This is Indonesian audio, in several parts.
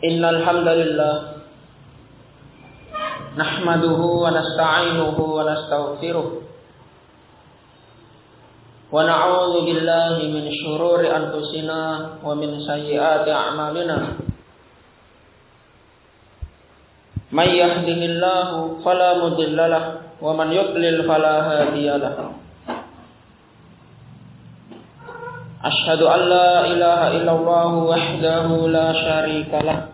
Innal hamdalillah nahmaduhu wa nasta'inuhu wa nastaghfiruh wa na'udzu billahi min shururi anfusina wa min sayyiati a'malina. May yahdihillahu fala mudilla lahu wa man yudlil fala hadiya lahu. Asyhadu an la ilaha illallah wahdahu la syarika lah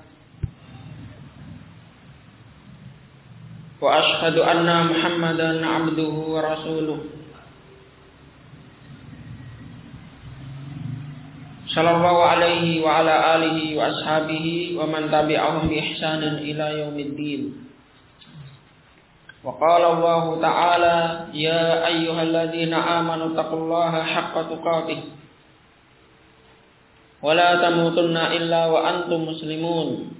wa asyhadu anna Muhammadan abduhu wa rasuluh sallallahu alaihi wa ala alihi wa ashabihi wa man tabi'ahum bi ihsanin ila yaumiddin. Wa qala Allah ta'ala ya ayyuhalladzina amanu taqullaha haqqa tuqatih wa la tamutunna illa wa antum muslimun.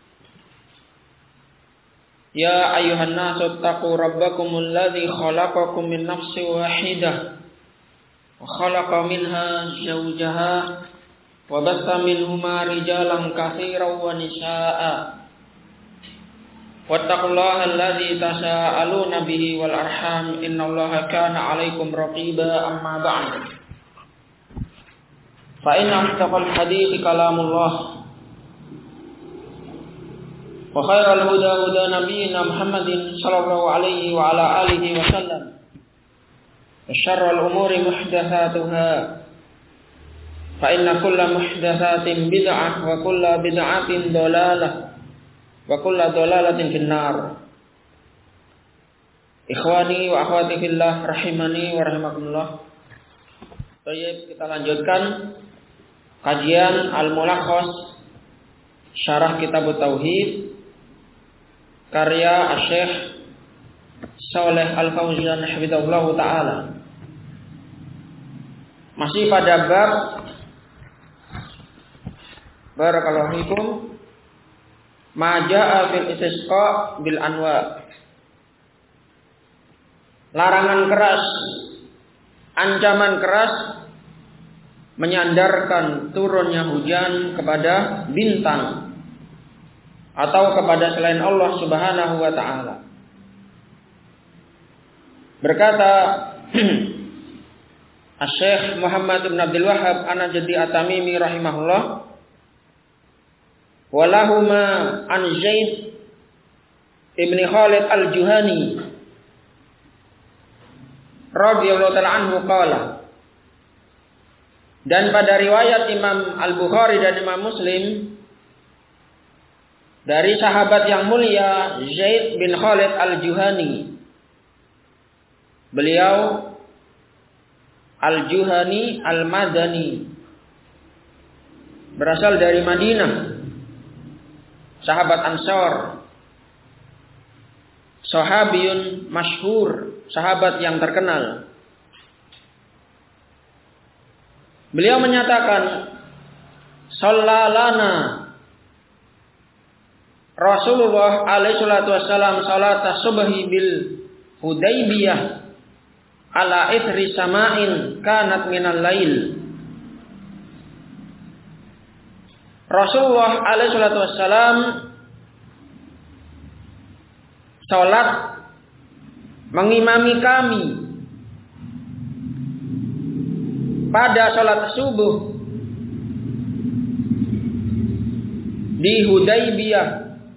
Ya ayyuhan nasu taqu rabbakumul ladzi khalaqakum min nafsin wahidah wa khalaqa minha zawjaha wa bassa minhuma rijalan katsiran wa nisaa'a. Wattaqullaha alladzi tasaaluna bihi wal arham innallaha kana 'alaikum raqiba. Amma ba'd. Fa inna asdaqal hadithi kalamullah wa khairal huda huda nabiyyina Muhammadin sallallahu alaihi wa ala alihi wa sallam. Wa syarrul umuri muhdatsatuha. Fa inna kulla muhdatsatin bid'ah wa kulla bid'atin dhalalah wa kulla dhalalatin finnar. Ikhwani wa akhwati fillah rahimani wa rahimakumullah. Baik, kita lanjutkan kajian Al-Mulakhas Syarah Kitab Tauhid karya Syekh Shalih Al-Fauzan hafizahullah taala. Masih pada bab barakallahu fikum ma jaa fil istisqa bil anwa. Larangan keras, ancaman keras menyandarkan turunnya hujan kepada bintang atau kepada selain Allah Subhanahu wa taala. Berkata Asy-Syaikh Muhammad bin Abdul Wahhab An-Najdi At-Tamimi rahimahullah, walahuma an Zaid ibn Khalid Al-Juhani radhiyallahu ta'ala anhu qala. Dan pada riwayat Imam Al-Bukhari dan Imam Muslim dari sahabat yang mulia Zaid bin Khalid Al-Juhani. Beliau Al-Juhani Al-Madani, berasal dari Madinah, sahabat Ansar, sahabiyun masyhur, sahabat yang terkenal. Beliau menyatakan, sallalana Rasulullah alaihi salatu wassalam salat subhi bil Hudaybiyah ala ithri sama'in kanat minal lail. Rasulullah alaihi salatu wassalam salat mengimami kami pada salat subuh di Hudaybiyah,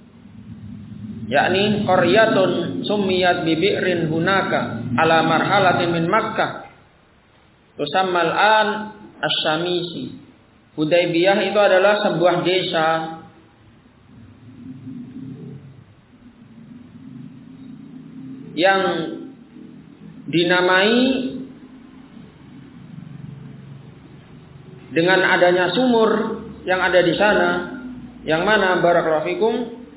yakni qaryatun summiyat bi bi'rin hunaka ala marhalatin min Makkah tusammal an Asy-Syamisi. Hudaybiyah itu adalah sebuah desa yang dinamai dengan adanya sumur yang ada di sana, yang mana barakallahu fikum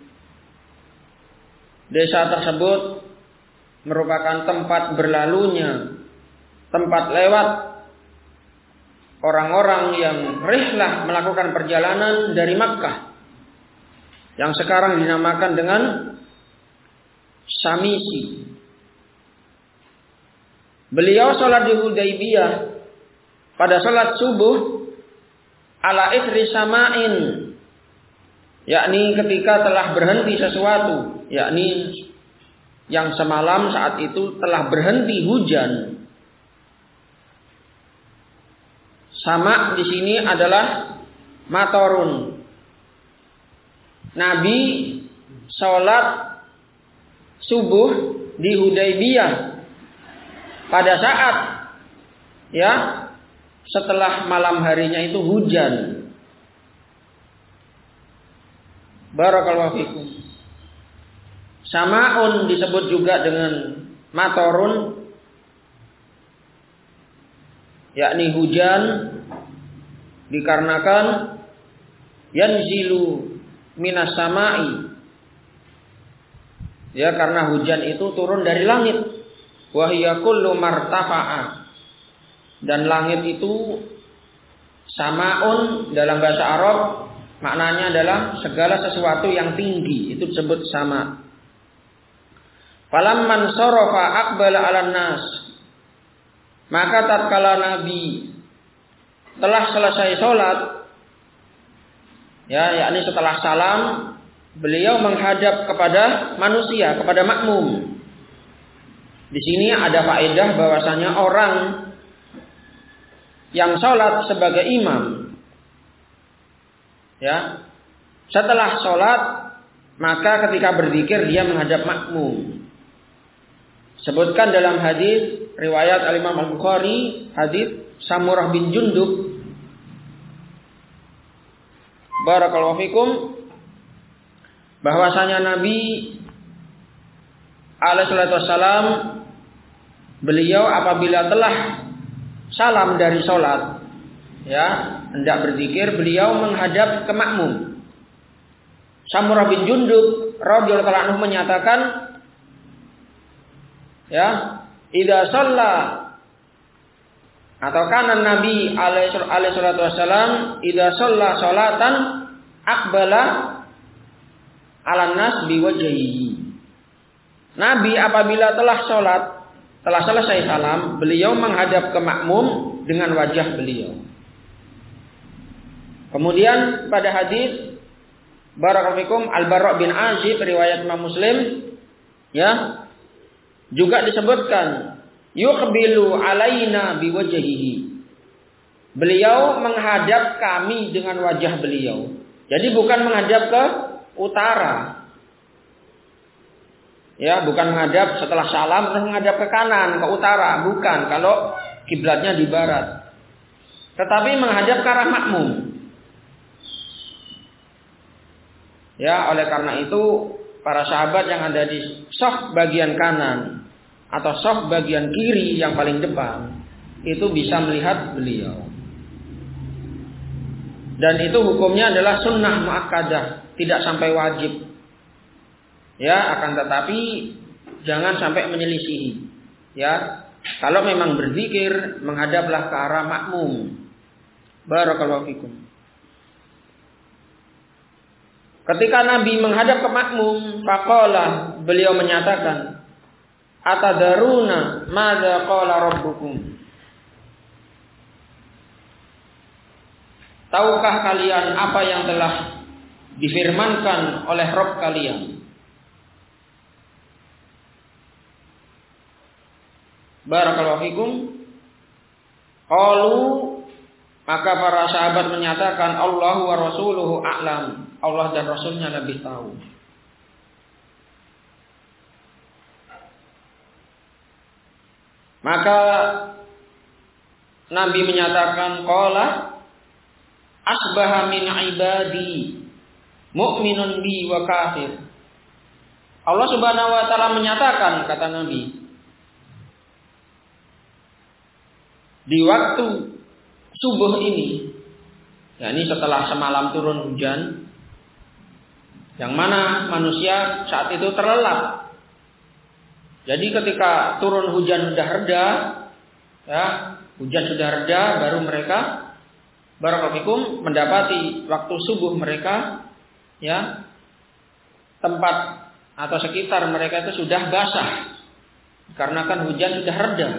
desa tersebut merupakan tempat berlalunya, tempat lewat orang-orang yang rihlah melakukan perjalanan dari Makkah, yang sekarang dinamakan dengan Syamisi. Beliau sholat di Hudaybiyah pada sholat subuh ala ithri sama'in, yakni ketika telah berhenti sesuatu, yakni yang semalam saat itu telah berhenti hujan. Sama di sini adalah matorun. Nabi sholat subuh di Hudaybiyah pada saat setelah malam harinya itu hujan. Barakallahu fikum. Sama'un disebut juga dengan matorun, yakni hujan, dikarenakan yanzilu minas sama'i, karena hujan itu turun dari langit. Wa hiya kullu martafa'a, dan langit itu sama'un dalam bahasa Arab maknanya adalah segala sesuatu yang tinggi, itu disebut sama. Falamman sarafa aqbala 'alan nas, maka tatkala Nabi telah selesai sholat, yakni setelah salam, beliau menghadap kepada manusia, kepada makmum. Di sini ada faedah bahwasanya orang yang sholat sebagai imam, setelah sholat maka ketika berzikir dia menghadap makmum. Sebutkan dalam hadis riwayat Al-Imam Al-Bukhari, hadis Samurah bin Jundub, barakallahu fikum, bahwasanya Nabi alaihi salatu wassalam, beliau apabila telah salam dari sholat, hendak berzikir, beliau menghadap ke makmum. Samurah bin Jundub radhiyallahu anhu menyatakan, idza shalla, atau kana Nabi alaihi salatu wasallam idza shalla sholatan aqbala 'alan nas biwajhihi. Nabi apabila telah sholat, telah selesai salam, beliau menghadap ke makmum dengan wajah beliau. Kemudian pada hadis barakallahu fikum Al-Bara' bin Azib riwayat Imam Muslim, juga disebutkan yuqbilu alaina biwajhihi. Beliau menghadap kami dengan wajah beliau. Jadi bukan menghadap ke utara. Bukan menghadap setelah salam terus menghadap ke kanan, ke utara, bukan. Kalau kiblatnya di barat. Tetapi menghadap ke arah makmum. Oleh karena itu para sahabat yang ada di shaf bagian kanan atau shaf bagian kiri yang paling depan itu bisa melihat beliau. Dan itu hukumnya adalah sunnah muakkadah, tidak sampai wajib. Akan tetapi jangan sampai menyelisihi. Kalau memang berzikir, menghadaplah ke arah makmum. Barakallahu fikum. Ketika Nabi menghadap ke makmum, faqala, beliau menyatakan, atadaruna madza qala rabbukum. Tahukah kalian apa yang telah difirmankan oleh Rabb kalian? Barakallahu fikum. Qalu, maka para sahabat menyatakan, Allahu wa rasuluhu a'lam. Allah dan Rasulnya lebih tahu. Maka Nabi menyatakan, qala asbaha min ibadi mu'minun bi wa kafir. Allah Subhanahu wa taala menyatakan, kata Nabi, di waktu subuh ini, ini setelah semalam turun hujan, yang mana manusia saat itu terlelap. Jadi ketika turun hujan sudah reda, hujan sudah reda, baru mereka barakallahu fikum mendapati waktu subuh mereka, tempat atau sekitar mereka itu sudah basah karena kan hujan sudah reda.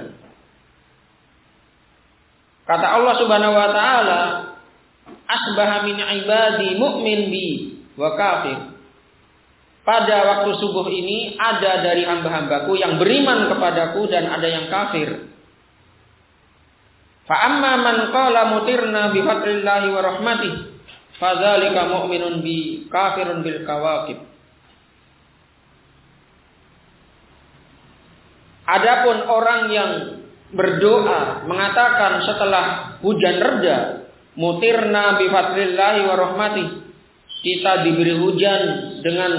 Kata Allah Subhanahu wa taala, asbaha min ibadi mu'min bi wa kafir. Pada waktu subuh ini ada dari hamba-hambaku yang beriman kepadaku dan ada yang kafir. Fa amma man qala mutirna bi fadlillahi wa rahmatih fadzalika mu'minun bi kafirun bil kawakib. Adapun orang yang berdoa mengatakan setelah hujan reda, mutirna bi fadlillahi wa rahmatih, kita diberi hujan dengan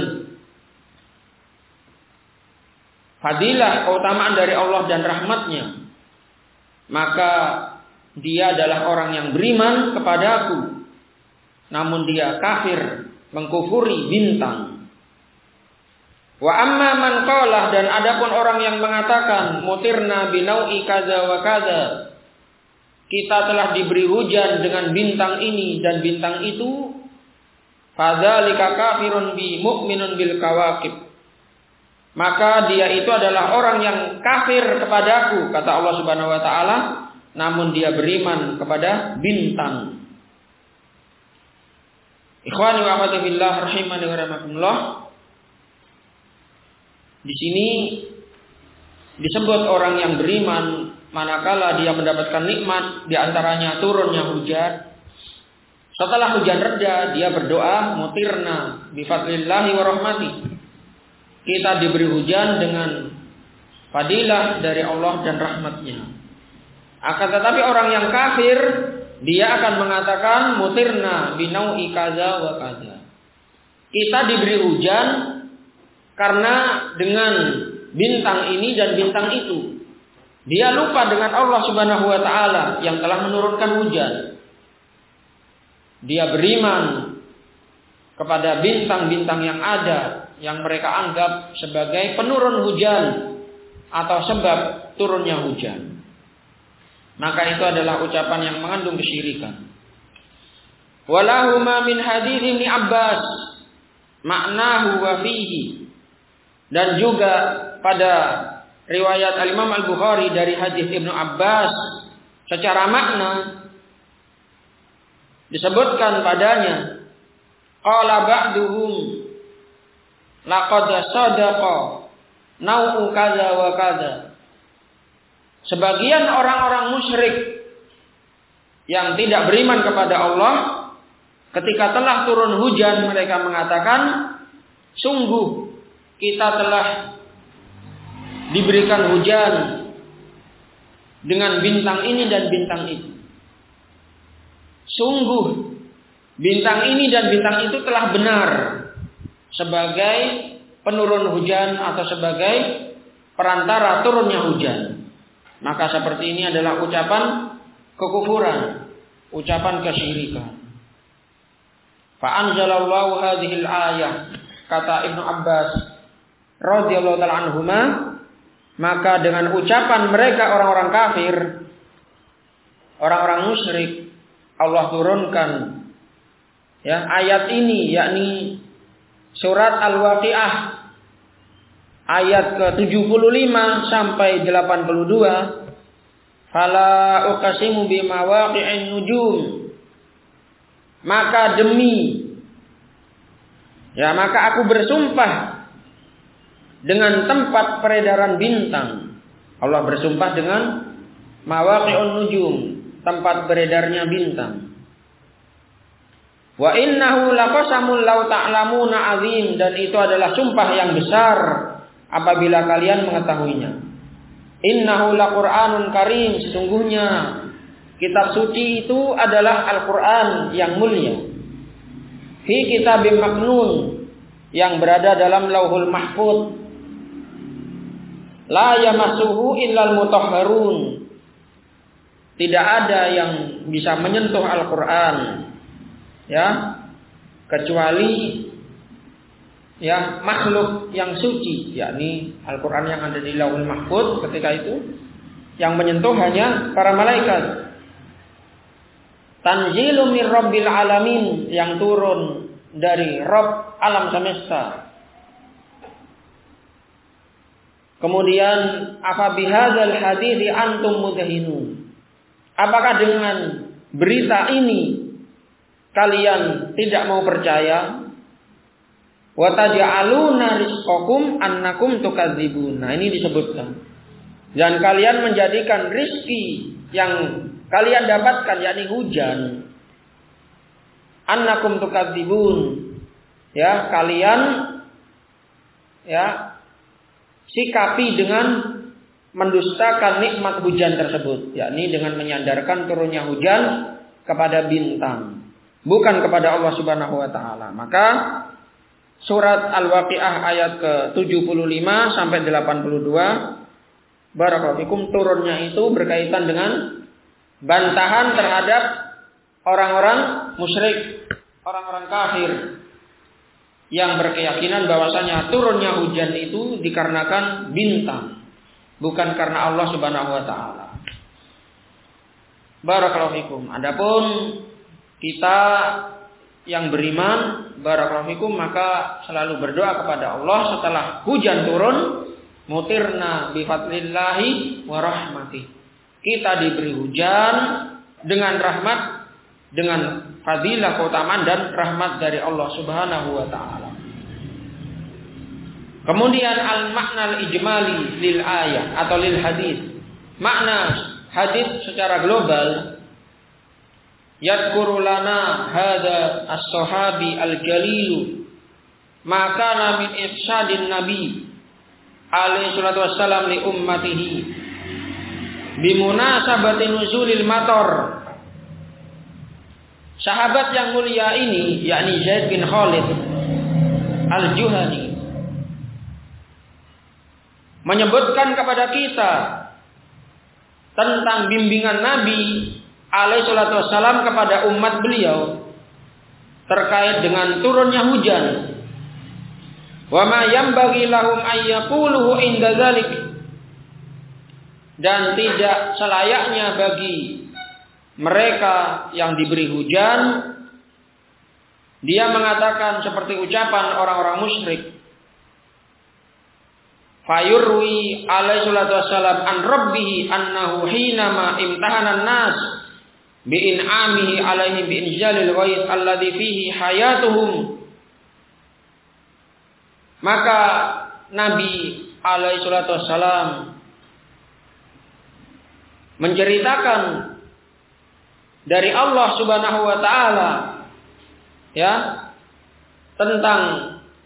fadilah keutamaan dari Allah dan rahmatnya, maka dia adalah orang yang beriman kepadaku, namun dia kafir mengkufuri bintang. Wa amma man qala, dan adapun orang yang mengatakan mutirna binau'i kaza wa kaza, kita telah diberi hujan dengan bintang ini dan bintang itu, fadzalika kafirun bi mu'minun bil kawakib, maka dia itu adalah orang yang kafir kepadaku, kata Allah Subhanahu wa taala, namun dia beriman kepada bintang. Ikhwani wa akhwati fillah rahimani wa rahimakumullah. Di sini disebut orang yang beriman manakala dia mendapatkan nikmat, di antaranya turunnya hujan. Setelah hujan reda, dia berdoa, mutirna bi fadlillahi wa rahmatih, kita diberi hujan dengan fadilah dari Allah dan rahmatnya. Akan tetapi orang yang kafir, dia akan mengatakan mutirna binau'i kaza wa kaza, kita diberi hujan karena dengan bintang ini dan bintang itu. Dia lupa dengan Allah Subhanahu wa taala yang telah menurunkan hujan. Dia beriman kepada bintang-bintang yang ada, yang mereka anggap sebagai penurun hujan atau sebab turunnya hujan. Maka itu adalah ucapan yang mengandung kesyirikan. Walahuma min hadits Ibnu Abbas maknahu wa fihi. Dan juga pada riwayat Al-Imam Al-Bukhari dari hadis Ibnu Abbas secara makna disebutkan padanya, qala ba'duhum laqad sadaqa nau'u kaza wa kaza. Sebagian orang-orang musyrik yang tidak beriman kepada Allah, ketika telah turun hujan, mereka mengatakan, sungguh kita telah diberikan hujan dengan bintang ini dan bintang itu. Sungguh bintang ini dan bintang itu telah benar sebagai penurun hujan atau sebagai perantara turunnya hujan. Maka seperti ini adalah ucapan kekufuran, ucapan kesyirikan. Fa anzalallahu hadhil ayah, kata Ibnu Abbas radhiyallahu ta'ala anhuma, maka dengan ucapan mereka orang-orang kafir, orang-orang musyrik, Allah turunkan ayat ini, yakni surat Al-Waqiah ayat ke-75 sampai 82. Fala uqsimu bimawaqi'in nujum, maka maka aku bersumpah dengan tempat peredaran bintang. Allah bersumpah dengan mawaqi'un nujum, tempat beredarnya bintang. Wa innahu laqasamul law ta'lamuna azim, dan itu adalah sumpah yang besar apabila kalian mengetahuinya. Innahu laqur'anun karim, sesungguhnya kitab suci itu adalah Al-Qur'an yang mulia. Fi kitabim maknun, yang berada dalam Lauhul Mahfuz. La yamassuhu illal mutahharun, tidak ada yang bisa menyentuh Al-Qur'an kecuali makhluk yang suci, yakni Al-Qur'an yang ada di Lauhul Mahfuz. Ketika itu yang menyentuh hanya para malaikat. Tanzilu mir rabbil alamin, yang turun dari Rabb alam semesta. Kemudian afa bihadzal hadithi antum mudhinun, apakah dengan berita ini kalian tidak mau percaya? Wa taj'aluna rizqakum annakum tukadzibun. Nah, ini disebutkan. Dan kalian menjadikan rizki yang kalian dapatkan, yakni hujan, annakum tukadzibun. Ya, kalian ya sikapi dengan mendustakan nikmat hujan tersebut, yakni dengan menyandarkan turunnya hujan kepada bintang, bukan kepada Allah Subhanahu wa taala. Maka surat Al-Waqiah ayat ke-75 sampai 82 barakallahu fikum turunnya itu berkaitan dengan bantahan terhadap orang-orang musyrik, orang-orang kafir yang berkeyakinan bahwasanya turunnya hujan itu dikarenakan bintang, bukan karena Allah Subhanahu wa taala. Barakallahu fikum. Adapun kita yang beriman, barakallahu fikum, maka selalu berdoa kepada Allah setelah hujan turun, mutirna bi fadlillahi wa rahmatih. Kita diberi hujan dengan rahmat, dengan fadilah, keutamaan dan rahmat dari Allah Subhanahu wa taala. Kemudian al-makna al-ijmali lil ayat atau lil hadis. Makna hadis secara global, yadhkuru lana hadza as-sahabi al-jalil ma kana min irsyadin nabi alaihi salatu wassalam li ummatihi bimunasabati nuzulil matar. Sahabat yang mulia ini, yakni Zaid bin Khalid al-Juhani, menyebutkan kepada kita tentang bimbingan Nabi alaihi salatu wassalam kepada umat beliau terkait dengan turunnya hujan. Wa ma yanbaghi lahum ay yaquluhu inda dzalik. Dan tidak selayaknya bagi mereka yang diberi hujan dia mengatakan seperti ucapan orang-orang musyrik. Fayurwi alaihi salatu wassalam an rabbih annahu hinama imtahanan nas bi in'amihi alaihim bi injalil ghaith alladhi fihi hayatuhum. Maka Nabi alaihi salatu wassalam menceritakan dari Allah Subhanahu wa taala ya tentang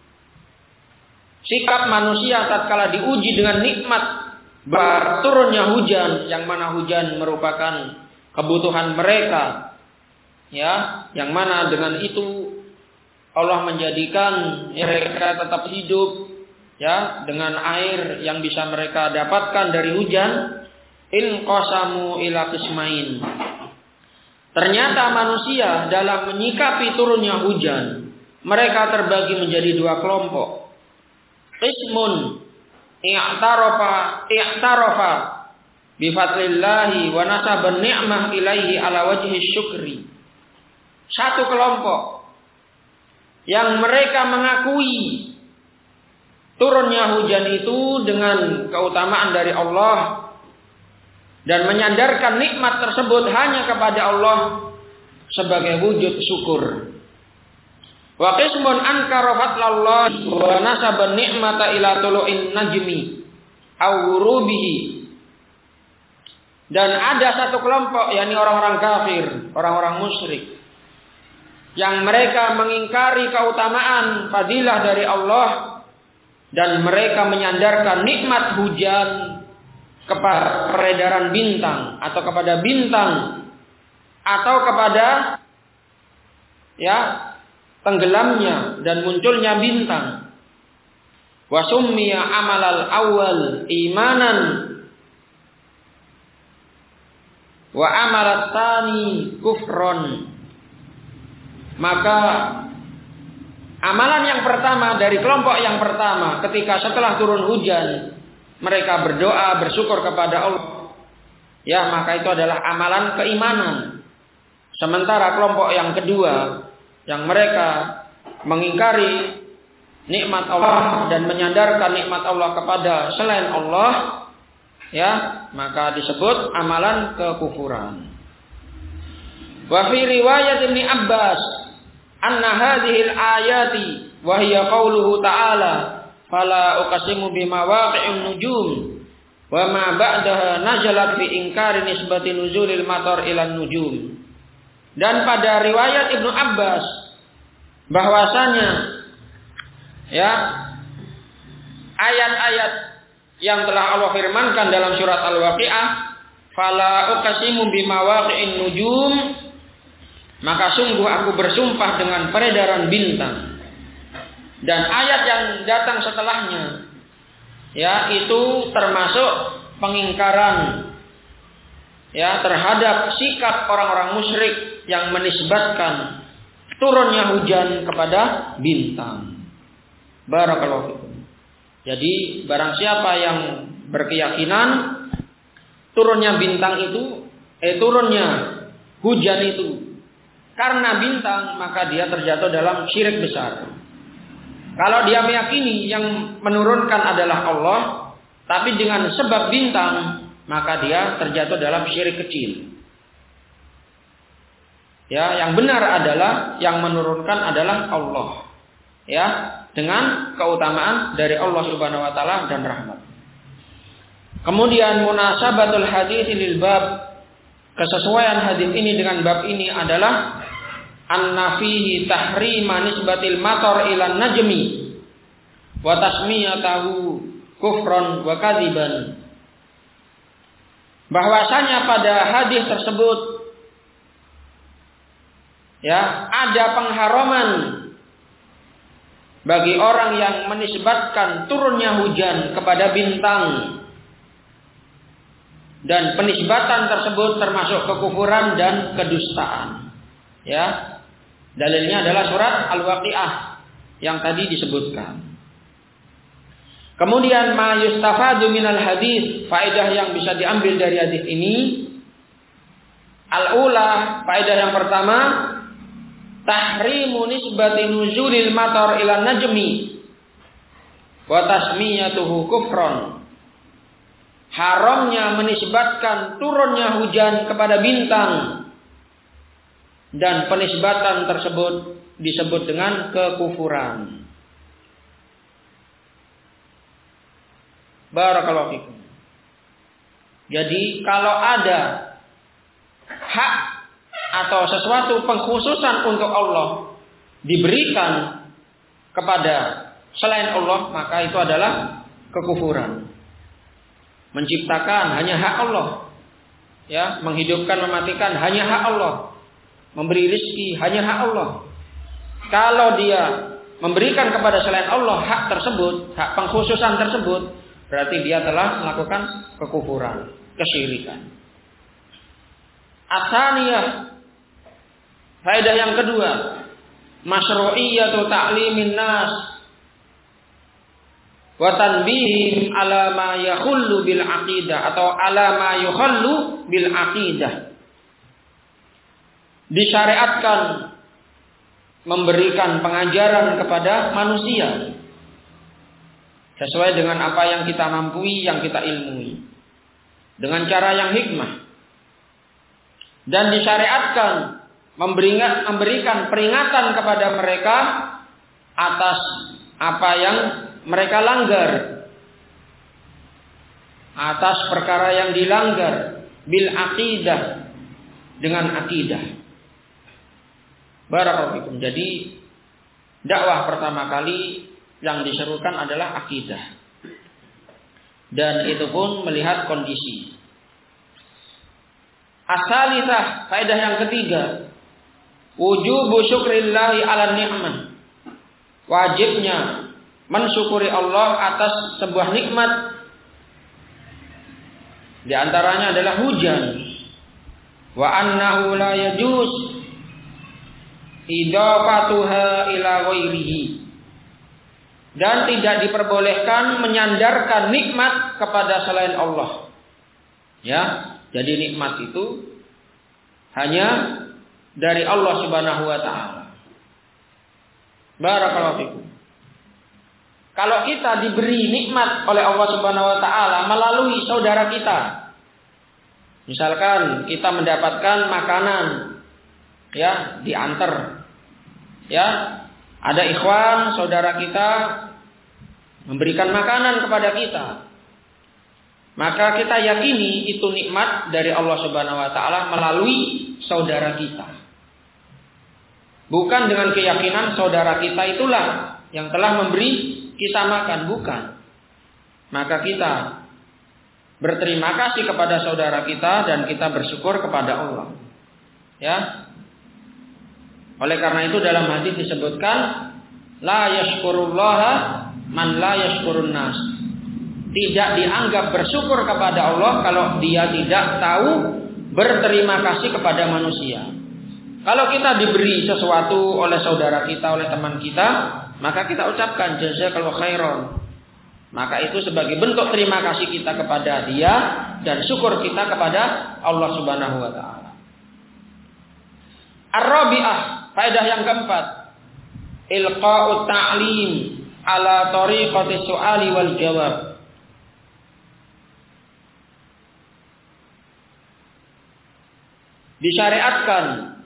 sikap manusia tatkala diuji dengan nikmat turunnya hujan, yang mana hujan merupakan kebutuhan mereka, ya, yang mana dengan itu Allah menjadikan mereka tetap hidup, ya, dengan air yang bisa mereka dapatkan dari hujan. In qasamu ila qismain. Ternyata manusia dalam menyikapi turunnya hujan, mereka terbagi menjadi dua kelompok. Qismun i'tarafa bi fadlillahi wa nasaban ni'mah ilaihi ala wajhi syukri. Satu kelompok yang mereka mengakui turunnya hujan itu dengan keutamaan dari Allah dan menyandarkan nikmat tersebut hanya kepada Allah sebagai wujud syukur. Wa qismun ankara fadlallahi wa nasaba ni'mata ila tulu'in najmi aw ghurubihi. Dan ada satu kelompok, yakni orang-orang kafir, orang-orang musyrik, yang mereka mengingkari keutamaan fadilah dari Allah dan mereka menyandarkan nikmat hujan kepada peredaran bintang atau kepada bintang atau kepada ya tenggelamnya dan munculnya bintang. Wa summiya amalal awal imanan wa amalat tsani kufron. Maka amalan yang pertama dari kelompok yang pertama ketika setelah turun hujan mereka berdoa bersyukur kepada Allah, ya, maka itu adalah amalan keimanan. Sementara kelompok yang kedua yang mereka mengingkari nikmat Allah dan menyandarkan nikmat Allah kepada selain Allah, ya, maka disebut amalan kekufuran. Wa fi riwayat Ibnu Abbas anna hadhil ayati wa hiya qauluhu ta'ala fala uqsimu bimawaqi'in nujum wa ma ba'daha nazalat fi inkari nisbati nuzulil matar ila nujum. Dan pada riwayat Ibnu Abbas bahwasanya ya ayat-ayat yang telah Allah firmankan dalam surat Al-Waqiah, fala uqsimu bimawaqi'in nujum, maka sungguh aku bersumpah dengan peredaran bintang. Dan ayat yang datang setelahnya ya itu termasuk pengingkaran ya terhadap sikap orang-orang musyrik yang menisbatkan turunnya hujan kepada bintang. Barakallahu fikum. Jadi barang siapa yang berkeyakinan turunnya bintang itu turunnya hujan itu karena bintang, maka dia terjatuh dalam syirik besar. Kalau dia meyakini yang menurunkan adalah Allah, tapi dengan sebab bintang, maka dia terjatuh dalam syirik kecil. Ya, yang benar adalah yang menurunkan adalah Allah. Ya, dengan keutamaan dari Allah Subhanahu wa taala dan rahmat. Kemudian munasabatul hadits lil bab, kesesuaian hadis ini dengan bab ini adalah anna fihi tahrima nisbatil matar ila najmi wa tasmiyatahu kufran wa kadziban. Bahwasanya pada hadis tersebut ya ada pengharaman bagi orang yang menisbatkan turunnya hujan kepada bintang, dan penisbatan tersebut termasuk kekufuran dan kedustaan. Ya, dalilnya adalah surat Al-Waqiah yang tadi disebutkan. Kemudian ma yustafadu minal hadis, faedah yang bisa diambil dari hadis ini. Al-ula, faedah yang pertama, tahrimu nisbati nuzulil matar ila najmi wa tasmiyatuhu kufron. Haramnya menisbatkan turunnya hujan kepada bintang, dan penisbatan tersebut disebut dengan kekufuran. Barakallahu fikum. Jadi kalau ada hak atau sesuatu pengkhususan untuk Allah diberikan kepada selain Allah, maka itu adalah kekufuran. Menciptakan hanya hak Allah, ya, menghidupkan, mematikan hanya hak Allah, memberi rezeki hanya hak Allah. Kalau dia memberikan kepada selain Allah hak tersebut, hak pengkhususan tersebut, berarti dia telah melakukan kekufuran, kesyirikan. Atsaniyah, faedah yang kedua, masyru'iyatu ta'limin nas wa tanbihim ala ma yakhullu bil aqidah atau ala ma yukhallu bil aqidah. Disyariatkan memberikan pengajaran kepada manusia sesuai dengan apa yang kita mampu, yang kita ilmui, dengan cara yang hikmah. Dan disyariatkan memberikan peringatan kepada mereka atas apa yang mereka langgar, atas perkara yang dilanggar, bil aqidah, dengan akidah. Barakallahu fikum. Jadi dakwah pertama kali yang diserukan adalah akidah, dan itu pun melihat kondisi. As-salisah, faedah yang ketiga, wujubu syukrillahi ala ni'mah, wajibnya mensyukuri Allah atas sebuah nikmat. Di antaranya adalah hujan. Wa annahu la yajuz idafatuha ila ghairihi, dan tidak diperbolehkan menyandarkan nikmat kepada selain Allah. Ya, jadi nikmat itu hanya dari Allah Subhanahu wa taala. Barakallahu fikum. Kalau kita diberi nikmat oleh Allah Subhanahu wa taala melalui saudara kita, misalkan kita mendapatkan makanan, ya, diantar, ya, Ada ikhwan, saudara kita memberikan makanan kepada kita, maka kita yakini itu nikmat dari Allah Subhanahu wa taala melalui saudara kita. Bukan dengan keyakinan saudara kita itulah yang telah memberi kita makan, bukan. Maka kita berterima kasih kepada saudara kita dan kita bersyukur kepada Allah. Ya. Oleh karena itu dalam hadis disebutkan la yashkurullaha man la yashkurun nas. Tidak dianggap bersyukur kepada Allah kalau dia tidak tahu berterima kasih kepada manusia. Kalau kita diberi sesuatu oleh saudara kita, oleh teman kita, maka kita ucapkan jazakallahu khairan. Maka itu sebagai bentuk terima kasih kita kepada dia dan syukur kita kepada Allah Subhanahu wa taala. Ar-rabi'ah, faedah yang keempat, ilqa'ut ta'lim ala tariqati su'ali wal jawab. Disyariatkan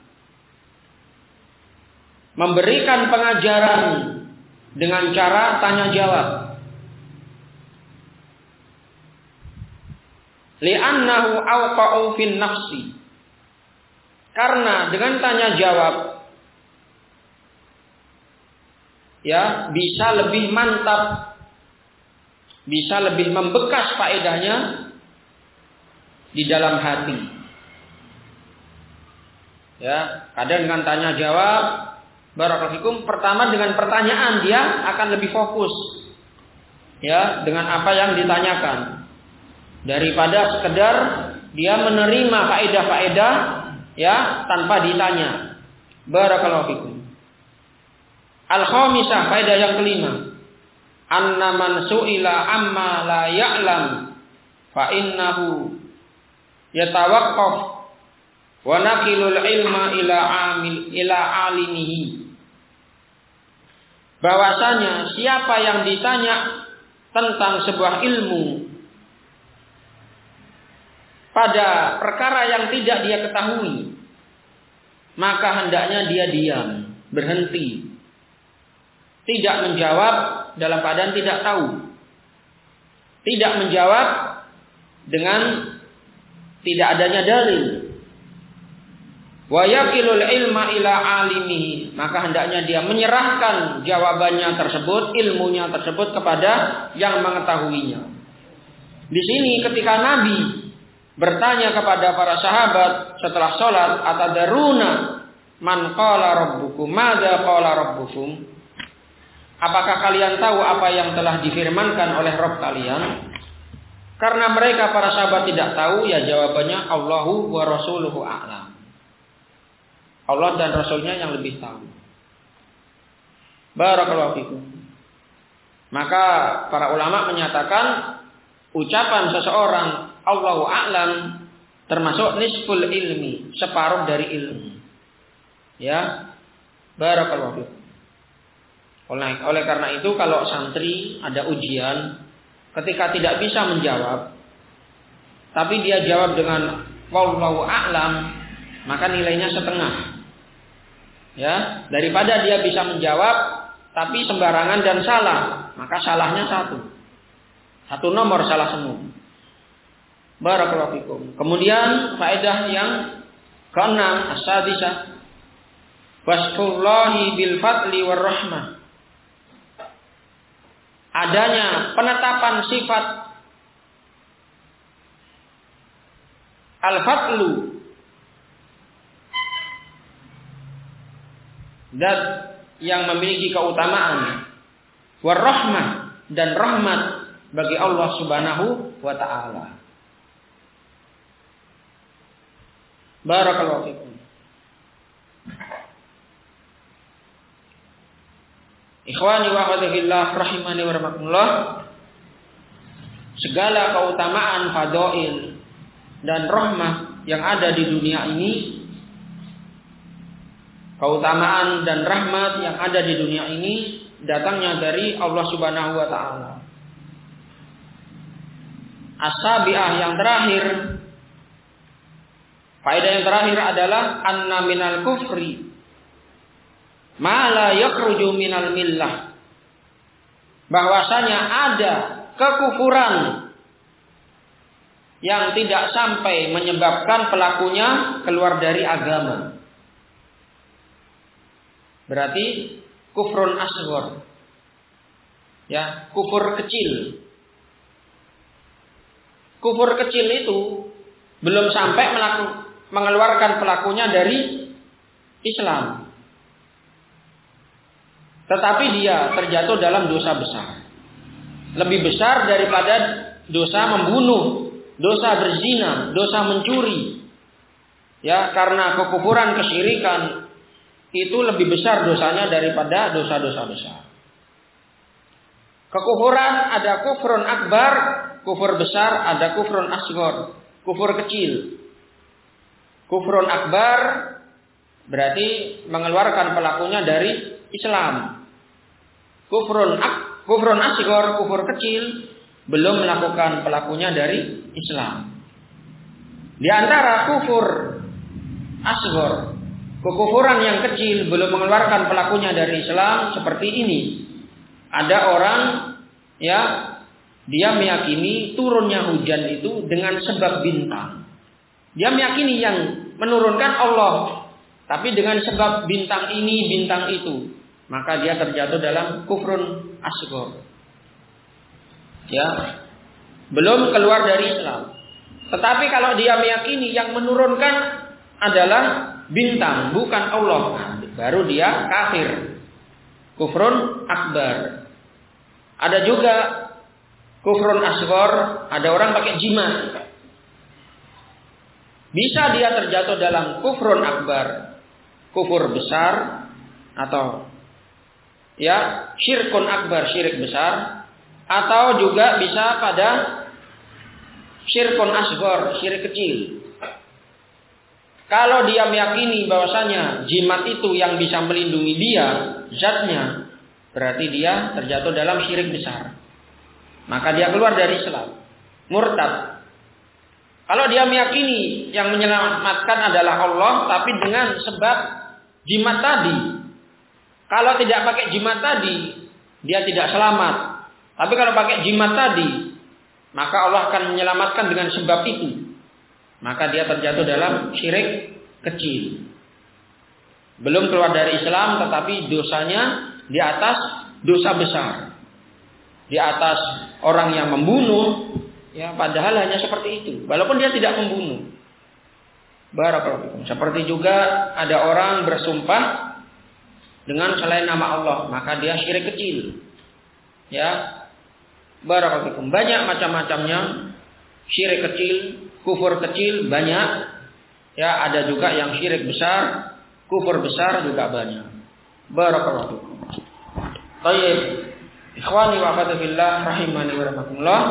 memberikan pengajaran dengan cara tanya jawab. Li'annahu awqa'u fin nafsi. Karena dengan tanya jawab ya bisa lebih mantap, bisa lebih membekas faedahnya di dalam hati. Ya, kadang dengan tanya jawab, barakallahu fikum, pertama dengan pertanyaan dia akan lebih fokus ya dengan apa yang ditanyakan daripada sekedar dia menerima faedah-faedah ya tanpa ditanya. Barakallahu fikum. Al-khamisah, faedah yang kelima, anna man su'ila amma la ya'lam fa innahu yatawaqqaf wa naqilul ilma ila alimihi. Bahwasanya siapa yang ditanya tentang sebuah ilmu pada perkara yang tidak dia ketahui, maka hendaknya dia diam, berhenti, tidak menjawab dalam keadaan tidak tahu, tidak menjawab dengan tidak adanya dalil. Wa yaqilul ilma ila alimihi, maka hendaknya dia menyerahkan jawabannya tersebut, ilmunya tersebut kepada yang mengetahuinya. Di sini ketika Nabi bertanya kepada para sahabat setelah sholat, atadaruna man qala rabbukum, madza qala rabbukum, apakah kalian tahu apa yang telah difirmankan oleh Rabb kalian? Karena mereka para sahabat tidak tahu, ya jawabannya Allahu wa rasuluhu a'lam. Allah dan Rasulnya yang lebih tahu. Barakallahu fikum. Maka para ulama menyatakan ucapan seseorang Allahu a'lam termasuk nisful ilmi, separuh dari ilmu. Ya. Barakallahu fikum. Oleh karena itu kalau santri ada ujian, ketika tidak bisa menjawab, tapi dia jawab dengan wallahu a'lam, maka nilainya setengah. Ya, daripada dia bisa menjawab tapi sembarangan dan salah, maka salahnya satu nomor salah semua. Barakallahu fikum. Kemudian faedah yang keenam, as-sadisah, wasfullahi bil fadli war rahmah. Adanya penetapan sifat al-fadlu, zat yang memiliki keutamaan, warahmah, dan rahmat bagi Allah Subhanahu wa taala. Barakallahu fikum. Ikhwani wa akhwati fillah rahimani wa rahmatullah. Segala keutamaan, fadail dan rahmah yang ada di dunia ini, keutamaan dan rahmat yang ada di dunia ini datangnya dari Allah Subhanahu wa taala. As-sabi'ah, yang terakhir, faedah yang terakhir adalah anna minal kufri ma la yakhruju minal millah. Bahwasanya ada kekufuran yang tidak sampai menyebabkan pelakunya keluar dari agama. Berarti kufrun asghar. Ya, kufur kecil. Kufur kecil itu belum sampai mengeluarkan pelakunya dari Islam. Tetapi dia terjatuh dalam dosa besar. Lebih besar daripada dosa membunuh, dosa berzina, dosa mencuri. Ya, karena kekufuran kesyirikan itu lebih besar dosanya daripada dosa-dosa besar. Kekufuran ada kufrun akbar, kufur besar, ada kufrun asghar, kufur kecil. Kufrun akbar berarti mengeluarkan pelakunya dari Islam. Kufrun asghar, kufur kecil, belum melakukan pelakunya dari Islam. Di antara kufur asghar, kekufuran yang kecil belum mengeluarkan pelakunya dari Islam seperti ini. Ada orang ya, dia meyakini turunnya hujan itu dengan sebab bintang. Dia meyakini yang menurunkan Allah, tapi dengan sebab bintang ini, bintang itu. Maka dia terjatuh dalam kufrun asghar. Ya, belum keluar dari Islam. Tetapi kalau dia meyakini yang menurunkan adalah bintang, bukan Allah, baru dia kafir. Kufrun akbar. Ada juga kufrun asghar, ada orang pakai jimat. Bisa dia terjatuh dalam kufrun akbar, kufur besar, atau ya syirkun akbar, syirik besar, atau juga bisa pada syirkun asghar, syirik kecil. Kalau dia meyakini bahwasanya jimat itu yang bisa melindungi dia, zatnya, berarti dia terjatuh dalam syirik besar. Maka dia keluar dari Islam, murtad. Kalau dia meyakini yang menyelamatkan adalah Allah, tapi dengan sebab jimat tadi. Kalau tidak pakai jimat tadi, dia tidak selamat. Tapi kalau pakai jimat tadi, maka Allah akan menyelamatkan dengan sebab itu. Maka dia terjatuh dalam syirik kecil. Belum keluar dari Islam, tetapi dosanya di atas dosa besar. Di atas orang yang membunuh, ya, padahal hanya seperti itu. Walaupun dia tidak membunuh. Barakallahu fikum. Seperti juga ada orang bersumpah dengan selain nama Allah, maka dia syirik kecil. Ya. Barakallahu fikum. Banyak macam-macamnya. Syirik kecil, kufur kecil banyak. Ya, ada juga yang syirik besar, kufur besar juga banyak. Barakallahu fikum. Baik. Ikhwani wa akhwati fillah rahimani wa rahmakumullah.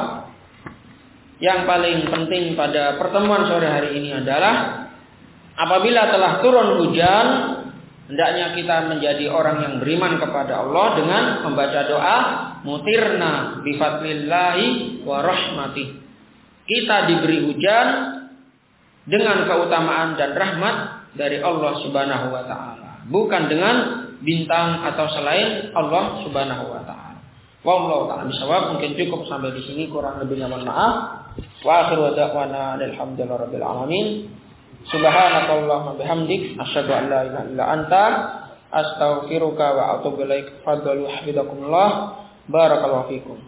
Yang paling penting pada pertemuan sore hari ini adalah apabila telah turun hujan, hendaknya kita menjadi orang yang beriman kepada Allah dengan membaca doa mutirna bi fadlillahi wa rahmatih. Kita diberi hujan dengan keutamaan dan rahmat dari Allah Subhanahu wa taala, bukan dengan bintang atau selain Allah Subhanahu wa taala. Wallahu ta'ala bisawab. Mungkin cukup sampai di sini, kurang lebihnya mohon maaf. Wa akhiru da'wana alhamdulillahirabbil alamin. Subhanakallahumma bihamdik asyhadu an la ilaha illa anta astaghfiruka wa atubu ilaik. Fadlu hafizakumullah. Barakallahu fikum.